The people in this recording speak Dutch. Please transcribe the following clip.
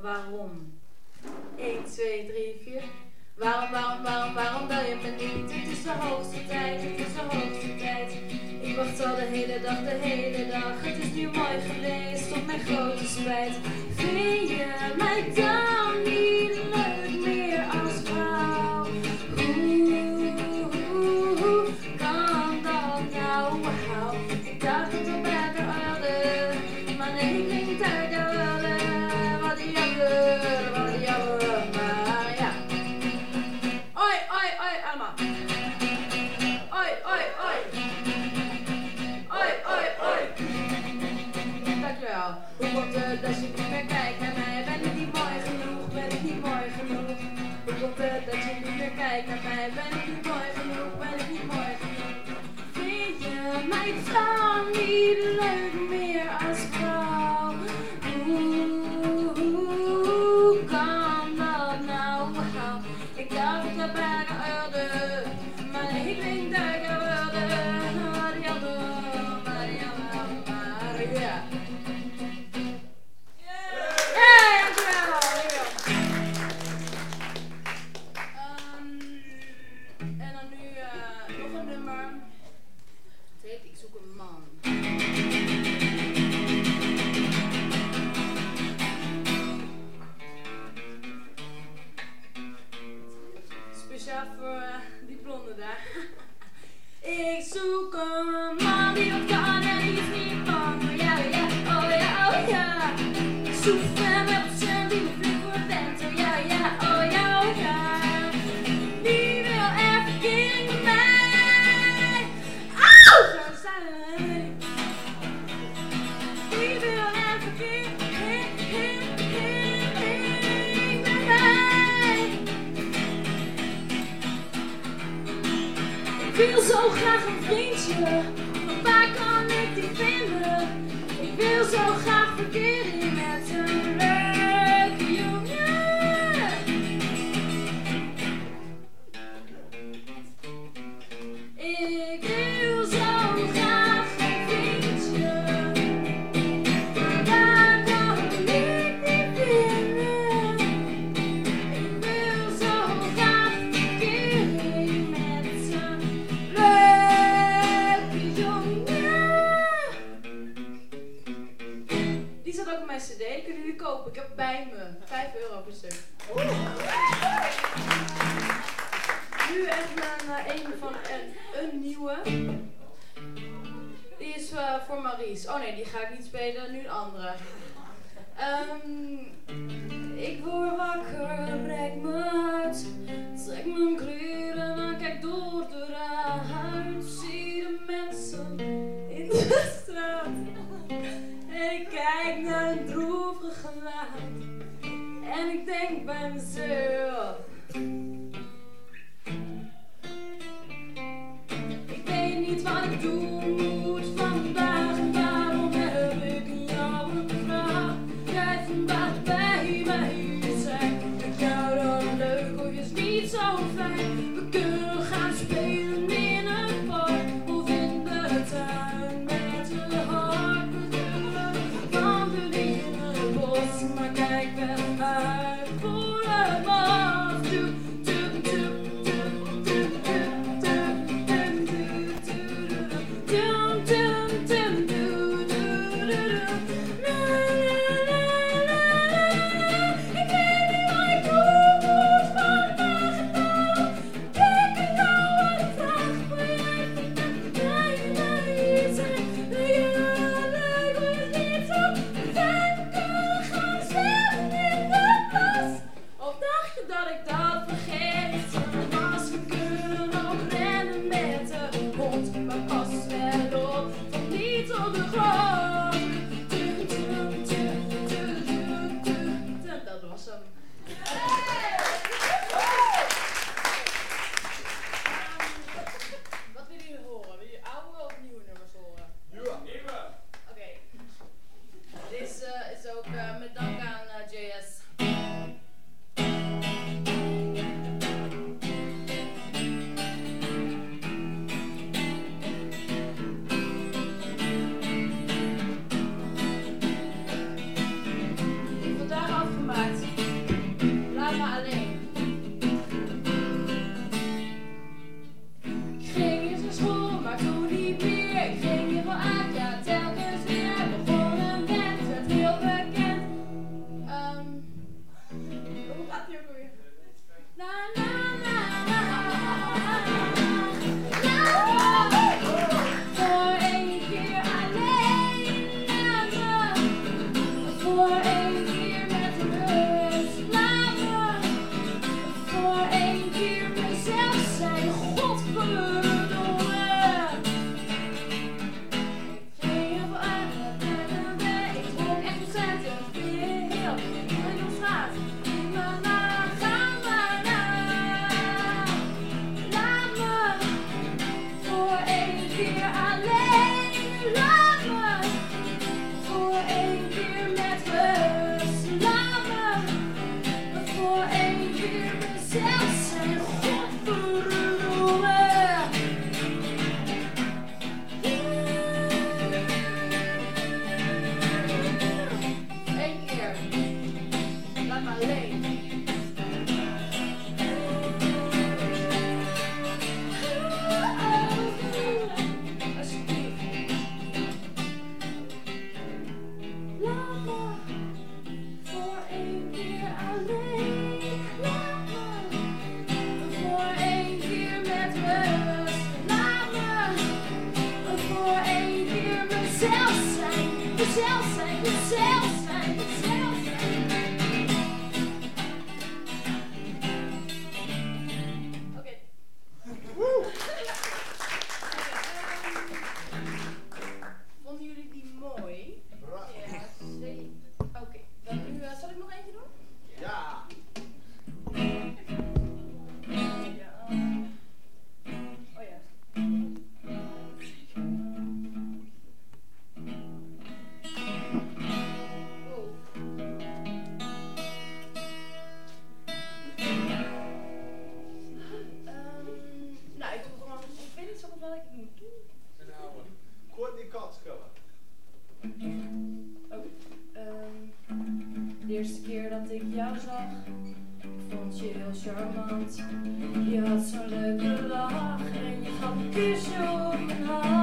waarom? 1, 2, 3, 4. Waarom bel je me niet? Het is de hoogste tijd, het is de hoogste tijd. Ik wacht al de hele dag. Het is nu mooi geweest, tot mijn grote spijt. Vind je mij dan niet leuk meer als vrouw? Hoe kan dat nou? Wauw, ik dacht dat we beter hadden, maar nee, ik denk dat we willen. Wat jammer, maar ja. Oi, allemaal. Oi. Dankjewel. Hoe komt het als je niet meer kijkt naar mij? Ben ik niet mooi genoeg? Hoe komt het dat je niet meer kijkt naar mij? Ben ik niet mooi genoeg? Vind je mij dan niet leuk meer als vrouw? Hoe kan dat nou? Wauw, ik dacht dat je bijna wilde, maar nee, ik denk dat ik wilde. Ja. En dan nu nog een nummer. Het heet Ik zoek een man. Speciaal voor die blonde daar. Ik zoek een man die wat kan en iets niet kan. Oh ja, oh ja. Ik zoek hem met zijn die me flink voor bent. Oh ja, oh ja. Die wil even verkering met mij. Auw! Zo zijn we. Die wil even verkering met mij. Ik wil zo graag een vriendje, maar waar kan ik die vinden? Ik wil zo graag verkering met een leuke jongen. Ik wil zo graag een vriendje, maar waar kan ik die vinden? Ik wil zo graag verkering met een leuke jongen. Die staat ook op mijn cd, kunnen jullie kopen? Ik heb het bij me, €5 per stuk. Nu echt een nieuwe. Die is voor Maries. Oh nee, die ga ik niet spelen, nu een andere. Ik word wakker, rek me uit, trek mijn kleren aan, kijk door de raam, zie de mensen in de straat. En ik kijk naar een droevig gelaat en ik denk bij mezelf. Ik weet niet wat ik doen moet vandaag en daarom heb ik jou een vraag. Jij vandaag bij mij zijn, vind jou dan leuk of is niet zo fijn? We kunnen gaan spelen in een park of in de tuin met een hart. We kunnen wandelen in het bos, maar kijk wel uit voor het bos. jezelf zijn, jezelf zijn, jezelf zijn. Oké. Vonden jullie die mooi? Ja, zeker. Oké, dan nu, zal ik nog eentje doen? Ja. Oh ja. Nou, ik doe gewoon, ik weet niet zo goed wat ik moet doen. Een oude. Courtney Cox cover. Oké. De eerste keer dat ik jou zag, vond je heel charmant. Je had zo'n leuke lach en je gaf een kusje op mijn hand.